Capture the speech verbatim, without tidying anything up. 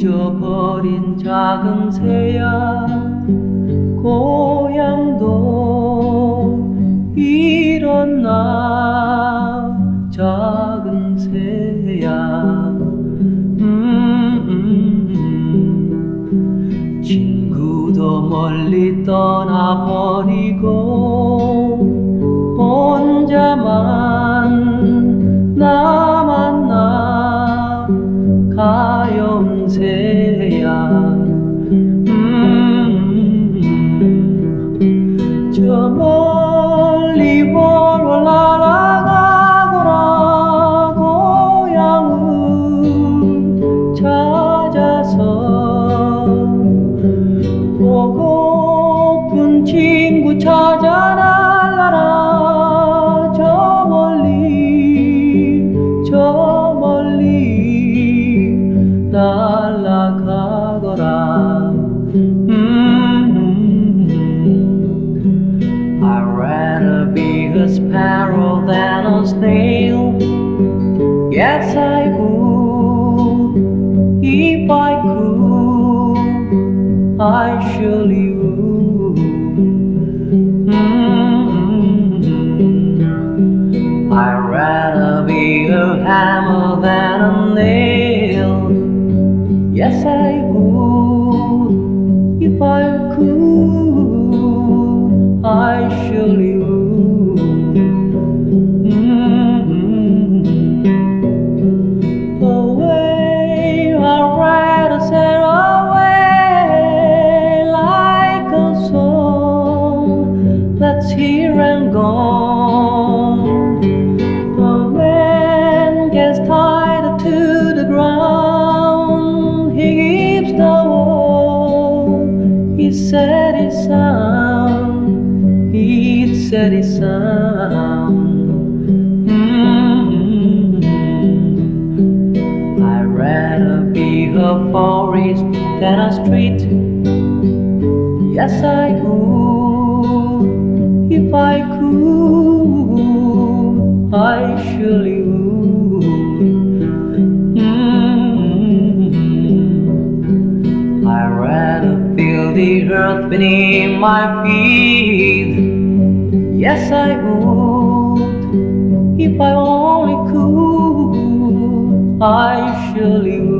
잊어버린 작은 새야 고향도 일어나 작은 새야 음, 음. 친구도 멀리 떠나버리고 혼자만 남았나 가여운 새야 음, 저 멀리 홀로 날아가거라 고향을 찾아서 보고픈 친구 찾아 날아라 저 멀리 저 멀리 날아가거라 음, I'd rather be a sparrow than a snail. Yes, I would. If I could, I surely would. Mm-hmm. I'd rather be a hammer than a nail. Yes, I would. If I could, I surely would. Mm-hmm. Away, I'd rather sail away like a song that's here and gone. The man gets tied to the ground. He gives the wall. He said his sound. He said his sound. Mm-hmm. I'd rather be a forest than a street. Yes, I would. If I could, I surely would. Mm-hmm. I'd rather feel the earth beneath my feet. Yes, I would. If I only could, I surely would.